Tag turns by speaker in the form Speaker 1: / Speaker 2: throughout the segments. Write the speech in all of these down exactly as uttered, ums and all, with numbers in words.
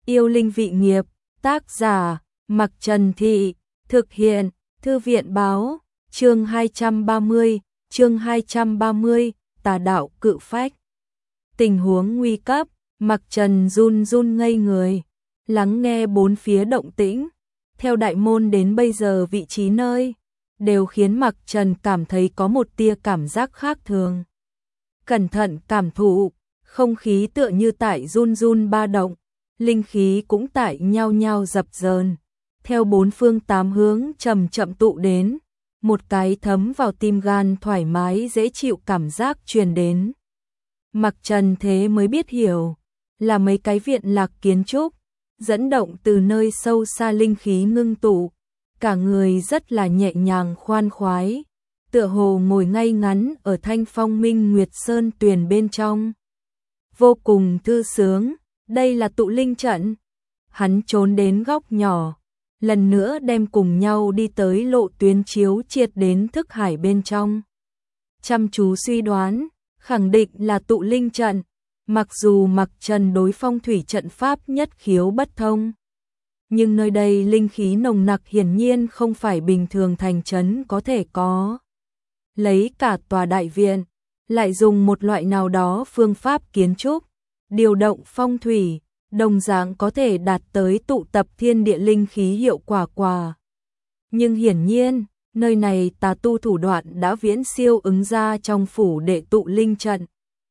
Speaker 1: Yêu linh vị nghiệp, tác giả, Mặc Trần Thị, thực hiện, Thư viện báo, chương hai trăm ba mươi, chương hai trăm ba mươi, tà đạo cự phách. Tình huống nguy cấp, Mặc Trần run run ngây người, lắng nghe bốn phía động tĩnh, theo đại môn đến bây giờ vị trí nơi, đều khiến Mặc Trần cảm thấy có một tia cảm giác khác thường. Cẩn thận cảm thụ, không khí tựa như tại run run ba động, linh khí cũng tại nhao nhao dập dờn, theo bốn phương tám hướng chậm chậm tụ đến, một cái thấm vào tim gan thoải mái dễ chịu cảm giác truyền đến. Mặc Trần thế mới biết hiểu, là mấy cái viện lạc kiến trúc, dẫn động từ nơi sâu xa linh khí ngưng tụ, cả người rất là nhẹ nhàng khoan khoái, tựa hồ ngồi ngay ngắn ở thanh phong minh nguyệt sơn tuyền bên trong. Vô cùng thư sướng, đây là tụ linh trận. Hắn trốn đến góc nhỏ, lần nữa đem cùng nhau đi tới lộ tuyến chiếu triệt đến thức hải bên trong. Chăm chú suy đoán, khẳng định là tụ linh trận, mặc dù Mặc Trần đối phong thủy trận pháp nhất khiếu bất thông. Nhưng nơi đây linh khí nồng nặc hiển nhiên không phải bình thường thành trấn có thể có. Lấy cả tòa đại viện, lại dùng một loại nào đó phương pháp kiến trúc, điều động phong thủy, đồng dạng có thể đạt tới tụ tập thiên địa linh khí hiệu quả quả. Nhưng hiển nhiên, nơi này tà tu thủ đoạn đã viễn siêu ứng ra trong phủ đệ tụ linh trận.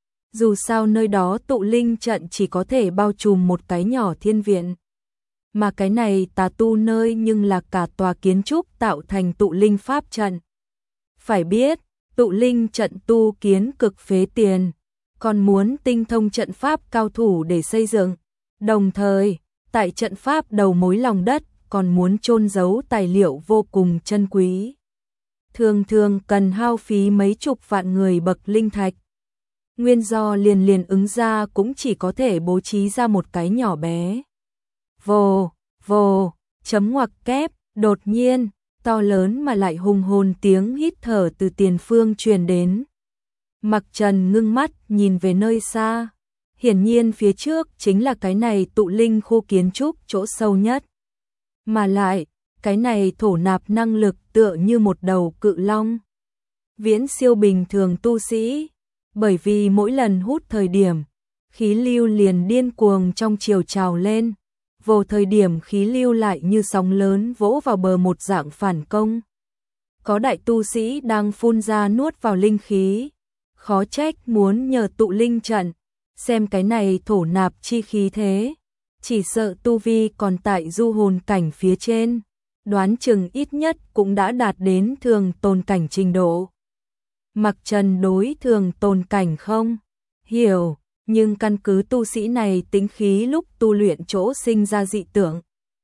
Speaker 1: Dù sao nơi đó tụ linh trận chỉ có thể bao trùm một cái nhỏ thiên viện. Mà cái này tà tu nơi nhưng là cả tòa kiến trúc tạo thành tụ linh pháp trận. Phải biết, tụ linh trận tu kiến cực phế tiền, còn muốn tinh thông trận pháp cao thủ để xây dựng. Đồng thời, tại trận pháp đầu mối lòng đất còn muốn chôn giấu tài liệu vô cùng chân quý. Thường thường cần hao phí mấy chục vạn người bậc linh thạch. Nguyên do liền liền ứng ra cũng chỉ có thể bố trí ra một cái nhỏ bé. Vồ, vồ, chấm ngoặc kép, đột nhiên, to lớn mà lại hùng hồn tiếng hít thở từ tiền phương truyền đến. Mặc Trần ngưng mắt nhìn về nơi xa, hiển nhiên phía trước chính là cái này tụ linh khu kiến trúc chỗ sâu nhất. Mà lại, cái này thổ nạp năng lực tựa như một đầu cự long. Viễn siêu bình thường tu sĩ, bởi vì mỗi lần hút thời điểm, khí lưu liền điên cuồng trong chiều trào lên, vô thời điểm khí lưu lại như sóng lớn vỗ vào bờ một dạng phản công. Có đại tu sĩ đang phun ra nuốt vào linh khí, khó trách muốn nhờ tụ linh trận, xem cái này thổ nạp chi khí thế, chỉ sợ tu vi còn tại du hồn cảnh phía trên, đoán chừng ít nhất cũng đã đạt đến thường tồn cảnh trình độ. Mặc Trần đối thường tồn cảnh không hiểu, nhưng căn cứ tu sĩ này tính khí lúc tu luyện chỗ sinh ra dị tưởng,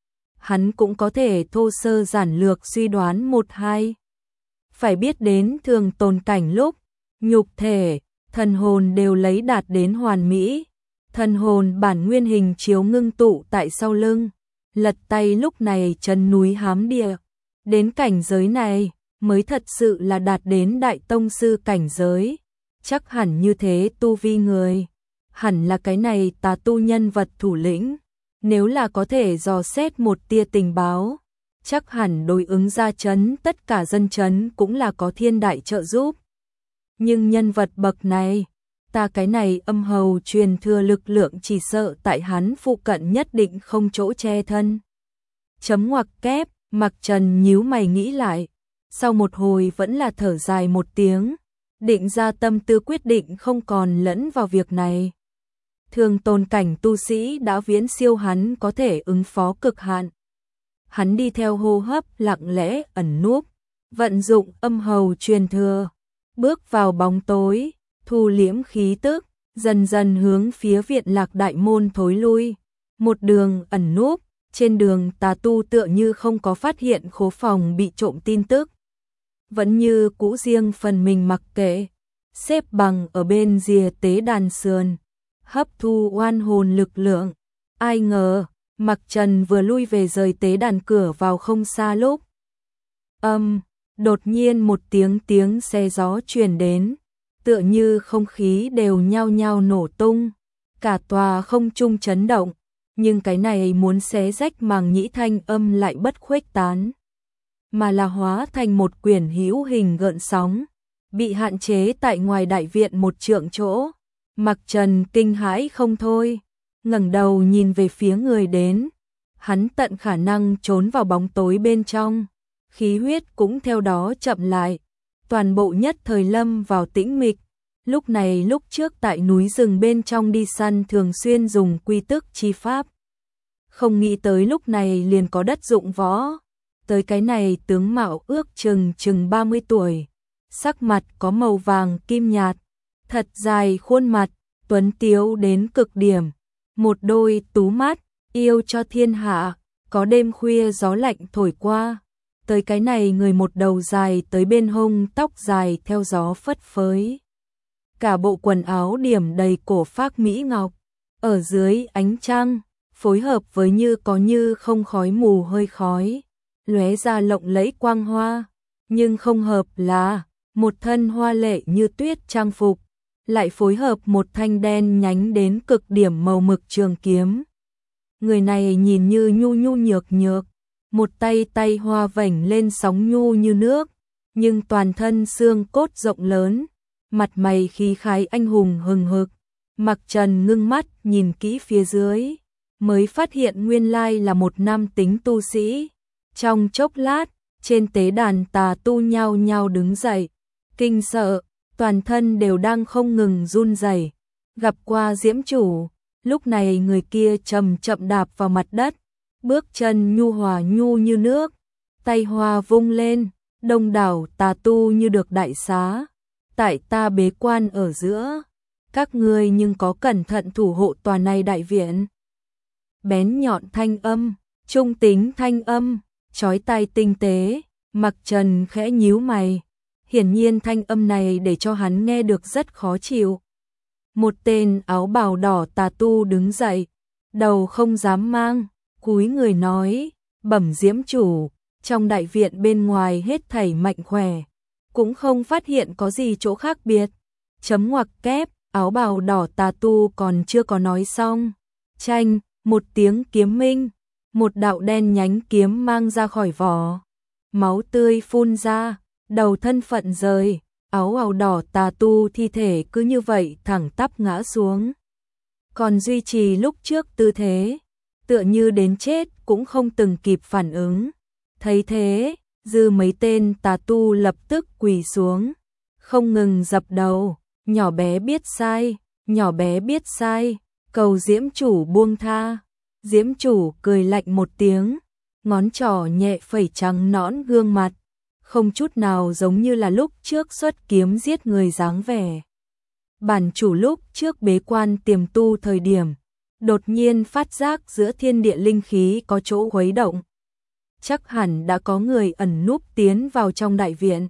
Speaker 1: hắn cũng có thể thô sơ giản lược suy đoán một hai. Phải biết đến thường tồn cảnh lúc, nhục thể, thần hồn đều lấy đạt đến hoàn mỹ, thần hồn bản nguyên hình chiếu ngưng tụ tại sau lưng, lật tay lúc này chân núi hám địa. Đến cảnh giới này, mới thật sự là đạt đến đại tông sư cảnh giới, chắc hẳn như thế tu vi người. Hẳn là cái này tà tu nhân vật thủ lĩnh, nếu là có thể dò xét một tia tình báo, chắc hẳn đối ứng ra trấn tất cả dân trấn cũng là có thiên đại trợ giúp. Nhưng nhân vật bậc này, ta cái này âm hầu truyền thừa lực lượng chỉ sợ tại hắn phụ cận nhất định không chỗ che thân. Chấm ngoặc kép, Mặc Trần nhíu mày nghĩ lại, sau một hồi vẫn là thở dài một tiếng, định ra tâm tư quyết định không còn lẫn vào việc này. Thường tồn cảnh tu sĩ đã viễn siêu hắn có thể ứng phó cực hạn. Hắn đi theo hô hấp lặng lẽ ẩn núp, vận dụng âm hầu truyền thừa, bước vào bóng tối, thu liễm khí tức, dần dần hướng phía viện lạc đại môn thối lui. Một đường ẩn núp, trên đường tà tu tựa như không có phát hiện khố phòng bị trộm tin tức. Vẫn như cũ riêng phần mình mặc kệ, xếp bằng ở bên rìa tế đàn sườn, hấp thu oan hồn lực lượng. Ai ngờ, Mặc Trần vừa lui về rời tế đàn cửa vào không xa lúc. Âm, đột nhiên một tiếng tiếng xe gió truyền đến, tựa như không khí đều nhao nhao nổ tung, cả tòa không trung chấn động, nhưng cái này muốn xé rách màng nhĩ thanh âm lại bất khuếch tán, mà là hóa thành một quyển hữu hình gợn sóng, bị hạn chế tại ngoài đại viện một trượng chỗ. Mặc Trần kinh hãi không thôi, ngẩng đầu nhìn về phía người đến, hắn tận khả năng trốn vào bóng tối bên trong, khí huyết cũng theo đó chậm lại, toàn bộ nhất thời lâm vào tĩnh mịch. Lúc này lúc trước tại núi rừng bên trong đi săn thường xuyên dùng quy tức chi pháp, không nghĩ tới lúc này liền có đất dụng võ. Tới cái này tướng mạo ước chừng chừng ba mươi tuổi, sắc mặt có màu vàng kim nhạt, thật dài khuôn mặt, tuấn tiếu đến cực điểm, một đôi tú mắt, yêu cho thiên hạ, có đêm khuya gió lạnh thổi qua. Tới cái này người một đầu dài tới bên hông, tóc dài theo gió phất phới. Cả bộ quần áo điểm đầy cổ phác mỹ ngọc, ở dưới ánh trăng, phối hợp với như có như không khói mù hơi khói, lóe ra lộng lẫy quang hoa, nhưng không hợp là một thân hoa lệ như tuyết trang phục, lại phối hợp một thanh đen nhánh đến cực điểm màu mực trường kiếm. Người này nhìn như nhu nhu nhược nhược, một tay tay hoa vảnh lên sóng nhu như nước, nhưng toàn thân xương cốt rộng lớn, mặt mày khí khái anh hùng hừng hực. Mặc Trần ngưng mắt nhìn kỹ phía dưới, mới phát hiện nguyên lai là một nam tính tu sĩ. Trong chốc lát, trên tế đàn tà tu nhao nhao đứng dậy, kinh sợ, toàn thân đều đang không ngừng run rẩy. Gặp qua Diễm chủ, lúc này người kia chậm chậm đạp vào mặt đất, bước chân nhu hòa nhu như nước, tay hoa vung lên, đông đảo tà tu như được đại xá. Tại ta bế quan ở giữa, các ngươi nhưng có cẩn thận thủ hộ tòa này đại viện. Bén nhọn thanh âm, trung tính thanh âm, chói tai tinh tế. Mặc Trần khẽ nhíu mày, hiển nhiên thanh âm này để cho hắn nghe được rất khó chịu. Một tên áo bào đỏ tà tu đứng dậy, đầu không dám mang, cúi người nói, bẩm Diễm chủ, trong đại viện bên ngoài hết thảy mạnh khỏe, cũng không phát hiện có gì chỗ khác biệt. Chấm ngoặc kép, áo bào đỏ tà tu còn chưa có nói xong, chanh, một tiếng kiếm minh, một đạo đen nhánh kiếm mang ra khỏi vỏ, máu tươi phun ra, đầu thân phận rời, áo bào đỏ tà tu thi thể cứ như vậy thẳng tắp ngã xuống, còn duy trì lúc trước tư thế, tựa như đến chết cũng không từng kịp phản ứng. Thấy thế, dư mấy tên tà tu lập tức quỳ xuống, không ngừng dập đầu, nhỏ bé biết sai, nhỏ bé biết sai, cầu Diễm chủ buông tha. Diễm chủ cười lạnh một tiếng, ngón trỏ nhẹ phẩy trắng nõn gương mặt, không chút nào giống như là lúc trước xuất kiếm giết người dáng vẻ. Bản chủ lúc trước bế quan tiềm tu thời điểm, đột nhiên phát giác giữa thiên địa linh khí có chỗ khuấy động. Chắc hẳn đã có người ẩn núp tiến vào trong đại viện,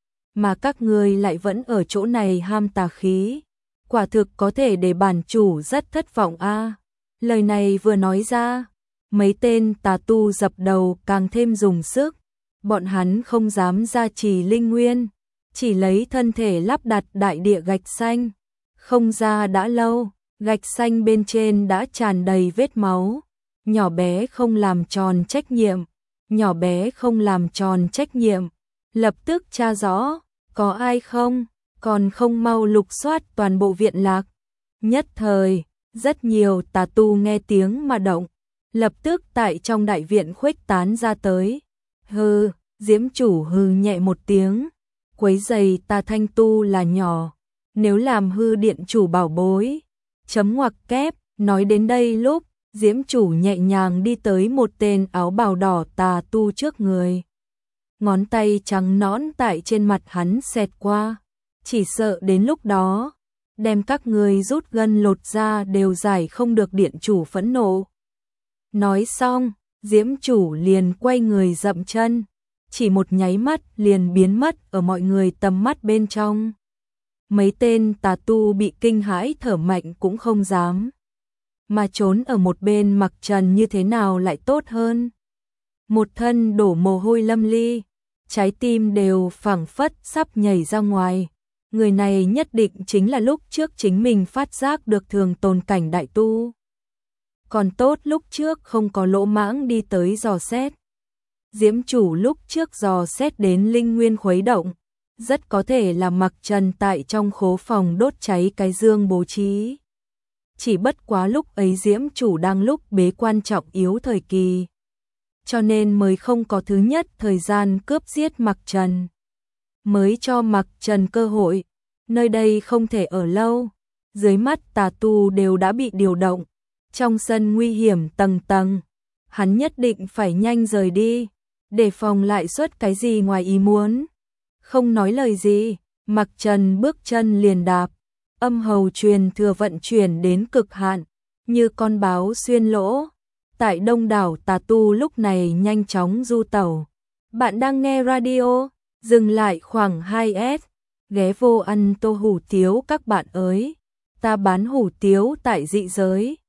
Speaker 1: mà các ngươi lại vẫn ở chỗ này ham tà khí, quả thực có thể để bản chủ rất thất vọng a. À. Lời này vừa nói ra, mấy tên tà tu dập đầu càng thêm dùng sức, bọn hắn không dám ra trì linh nguyên, chỉ lấy thân thể lắp đặt đại địa gạch xanh, không ra đã lâu, gạch xanh bên trên đã tràn đầy vết máu. Nhỏ bé không làm tròn trách nhiệm, nhỏ bé không làm tròn trách nhiệm, lập tức tra rõ, có ai không, còn không mau lục soát toàn bộ viện lạc. Nhất thời, rất nhiều tà tu nghe tiếng mà động, lập tức tại trong đại viện khuếch tán ra tới. Hừ, Diễm chủ hừ nhẹ một tiếng, quấy giày ta thanh tu là nhỏ, nếu làm hư điện chủ bảo bối. Chấm ngoặc kép, nói đến đây lúc, Diễm chủ nhẹ nhàng đi tới một tên áo bào đỏ tà tu trước người. Ngón tay trắng nõn tại trên mặt hắn xẹt qua, chỉ sợ đến lúc đó, đem các người rút gân lột ra đều giải không được điện chủ phẫn nộ. Nói xong, Diễm chủ liền quay người dậm chân, chỉ một nháy mắt liền biến mất ở mọi người tầm mắt bên trong. Mấy tên tà tu bị kinh hãi thở mạnh cũng không dám, mà trốn ở một bên. Mặc Trần như thế nào lại tốt hơn. Một thân đổ mồ hôi lâm ly, trái tim đều phảng phất sắp nhảy ra ngoài. Người này nhất định chính là lúc trước chính mình phát giác được thường tồn cảnh đại tu. Còn tốt lúc trước không có lỗ mãng đi tới dò xét. Diễm chủ lúc trước dò xét đến linh nguyên khuấy động, rất có thể là Mặc Trần tại trong khố phòng đốt cháy cái dương bố trí. Chỉ bất quá lúc ấy Diễm chủ đang lúc bế quan trọng yếu thời kỳ, cho nên mới không có thứ nhất thời gian cướp giết Mặc Trần. Mới cho Mặc Trần cơ hội, nơi đây không thể ở lâu, dưới mắt tà tu đều đã bị điều động, trong sân nguy hiểm tầng tầng, hắn nhất định phải nhanh rời đi, để phòng lại xuất cái gì ngoài ý muốn. Không nói lời gì, Mặc Trần bước chân liền đạp, âm hầu truyền thừa vận chuyển đến cực hạn, như con báo xuyên lỗ. Tại đông đảo tà tu lúc này nhanh chóng du tẩu. Bạn đang nghe radio, dừng lại khoảng hai s, ghé vô ăn tô hủ tiếu các bạn ơi. Ta bán hủ tiếu tại dị giới.